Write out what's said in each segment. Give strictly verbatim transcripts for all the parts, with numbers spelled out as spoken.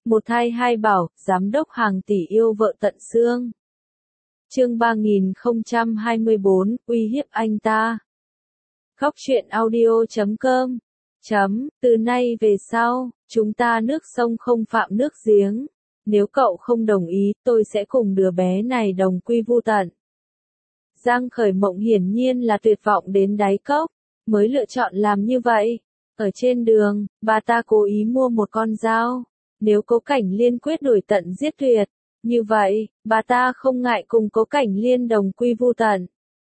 Một thai hai bảo, giám đốc hàng tỷ yêu vợ tận xương. Chương ba nghìn không trăm hai mươi bốn, uy hiếp anh ta. Góc truyện audio chấm com. Chấm, từ nay về sau, chúng ta nước sông không phạm nước giếng. Nếu cậu không đồng ý, tôi sẽ cùng đứa bé này đồng quy vu tận. Giang Khởi Mộng hiển nhiên là tuyệt vọng đến đáy cốc, mới lựa chọn làm như vậy. Ở trên đường, bà ta cố ý mua một con dao. Nếu Cố Cảnh Liên quyết đuổi tận giết tuyệt, như vậy, bà ta không ngại cùng Cố Cảnh Liên đồng quy vu tận.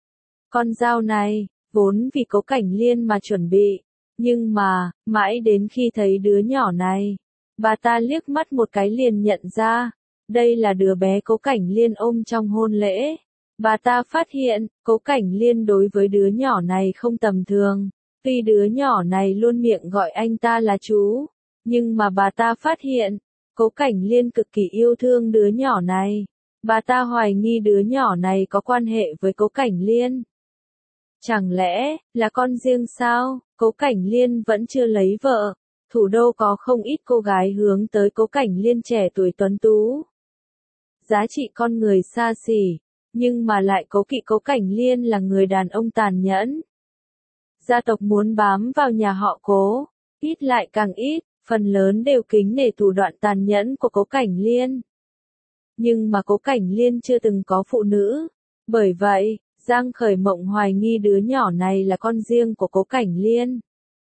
Con dao này, vốn vì Cố Cảnh Liên mà chuẩn bị, nhưng mà, mãi đến khi thấy đứa nhỏ này, bà ta liếc mắt một cái liền nhận ra, đây là đứa bé Cố Cảnh Liên ôm trong hôn lễ. Bà ta phát hiện, Cố Cảnh Liên đối với đứa nhỏ này không tầm thường, tuy đứa nhỏ này luôn miệng gọi anh ta là chú, nhưng mà bà ta phát hiện, Cố Cảnh Liên cực kỳ yêu thương đứa nhỏ này. Bà ta hoài nghi đứa nhỏ này có quan hệ với Cố Cảnh Liên. Chẳng lẽ, là con riêng sao? Cố Cảnh Liên vẫn chưa lấy vợ. Thủ đô có không ít cô gái hướng tới Cố Cảnh Liên trẻ tuổi tuấn tú. Giá trị con người xa xỉ, nhưng mà lại cố kỵ Cố Cảnh Liên là người đàn ông tàn nhẫn. Gia tộc muốn bám vào nhà họ Cố, ít lại càng ít, phần lớn đều kính nể thủ đoạn tàn nhẫn của Cố Cảnh Liên. Nhưng mà Cố Cảnh Liên chưa từng có phụ nữ, bởi vậy, Giang Khởi Mộng hoài nghi đứa nhỏ này là con riêng của Cố Cảnh Liên.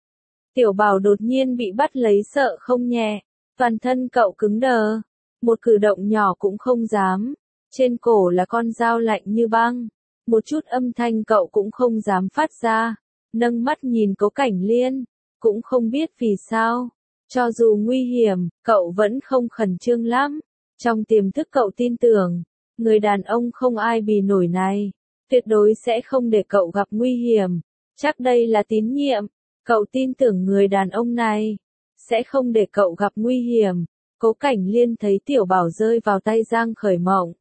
Tiểu Bảo đột nhiên bị bắt lấy sợ không nhẹ, toàn thân cậu cứng đờ, một cử động nhỏ cũng không dám, trên cổ là con dao lạnh như băng, một chút âm thanh cậu cũng không dám phát ra, nâng mắt nhìn Cố Cảnh Liên, cũng không biết vì sao, cho dù nguy hiểm, cậu vẫn không khẩn trương lắm, trong tiềm thức cậu tin tưởng, người đàn ông không ai bì nổi này, tuyệt đối sẽ không để cậu gặp nguy hiểm, chắc đây là tín nhiệm, cậu tin tưởng người đàn ông này, sẽ không để cậu gặp nguy hiểm. Cố Cảnh Liên thấy Tiểu Bảo rơi vào tay Giang Khởi Mộng.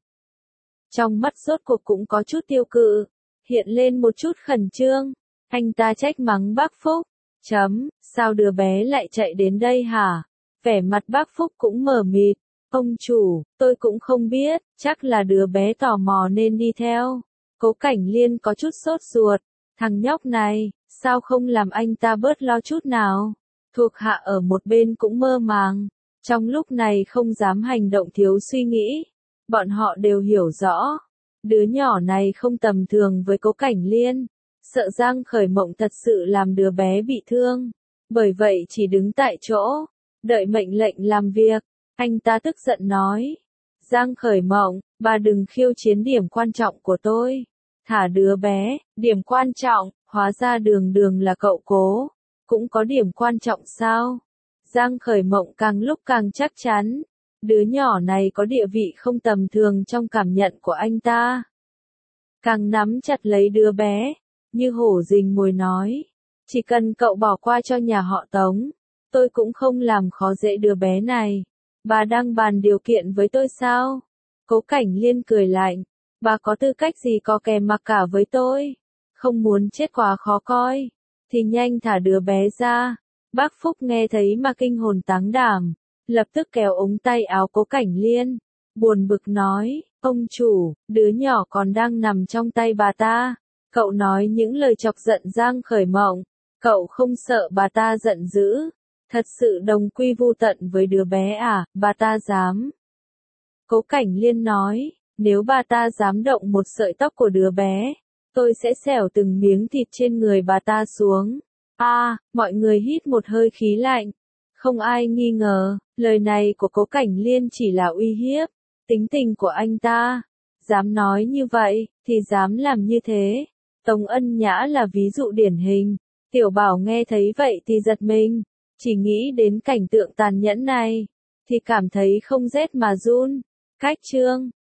Trong mắt rốt cuộc cũng có chút tiêu cự, hiện lên một chút khẩn trương, anh ta trách mắng bác Phúc, chấm, sao đứa bé lại chạy đến đây hả? Vẻ mặt bác Phúc cũng mờ mịt, ông chủ, tôi cũng không biết, chắc là đứa bé tò mò nên đi theo. Cố Cảnh Liên có chút sốt ruột, thằng nhóc này, sao không làm anh ta bớt lo chút nào? Thuộc hạ ở một bên cũng mơ màng, trong lúc này không dám hành động thiếu suy nghĩ, bọn họ đều hiểu rõ, đứa nhỏ này không tầm thường với Cố Cảnh Liên, sợ Giang Khởi Mộng thật sự làm đứa bé bị thương, bởi vậy chỉ đứng tại chỗ, đợi mệnh lệnh làm việc. Anh ta tức giận nói, Giang Khởi Mộng, bà đừng khiêu chiến điểm quan trọng của tôi, thả đứa bé, điểm quan trọng, hóa ra đường đường là cậu Cố, cũng có điểm quan trọng sao? Giang Khởi Mộng càng lúc càng chắc chắn, đứa nhỏ này có địa vị không tầm thường trong cảm nhận của anh ta. Càng nắm chặt lấy đứa bé, như hổ rình mồi nói, chỉ cần cậu bỏ qua cho nhà họ Tống, tôi cũng không làm khó dễ đứa bé này. Bà đang bàn điều kiện với tôi sao? Cố Cảnh Liên cười lạnh, bà có tư cách gì có kè mặc cả với tôi? Không muốn chết quá khó coi, thì nhanh thả đứa bé ra. Bác Phúc nghe thấy mà kinh hồn táng đảm, lập tức kéo ống tay áo Cố Cảnh Liên, buồn bực nói, ông chủ, đứa nhỏ còn đang nằm trong tay bà ta. Cậu nói những lời chọc giận Giang Khởi Mộng, cậu không sợ bà ta giận dữ, thật sự đồng quy vu tận với đứa bé à? Bà ta dám. Cố Cảnh Liên nói, nếu bà ta dám động một sợi tóc của đứa bé, tôi sẽ xẻo từng miếng thịt trên người bà ta xuống. A, à, mọi người hít một hơi khí lạnh. Không ai nghi ngờ, lời này của Cố Cảnh Liên chỉ là uy hiếp. Tính tình của anh ta, dám nói như vậy, thì dám làm như thế. Tống Ân Nhã là ví dụ điển hình. Tiểu Bảo nghe thấy vậy thì giật mình, chỉ nghĩ đến cảnh tượng tàn nhẫn này, thì cảm thấy không rét mà run. Cách chương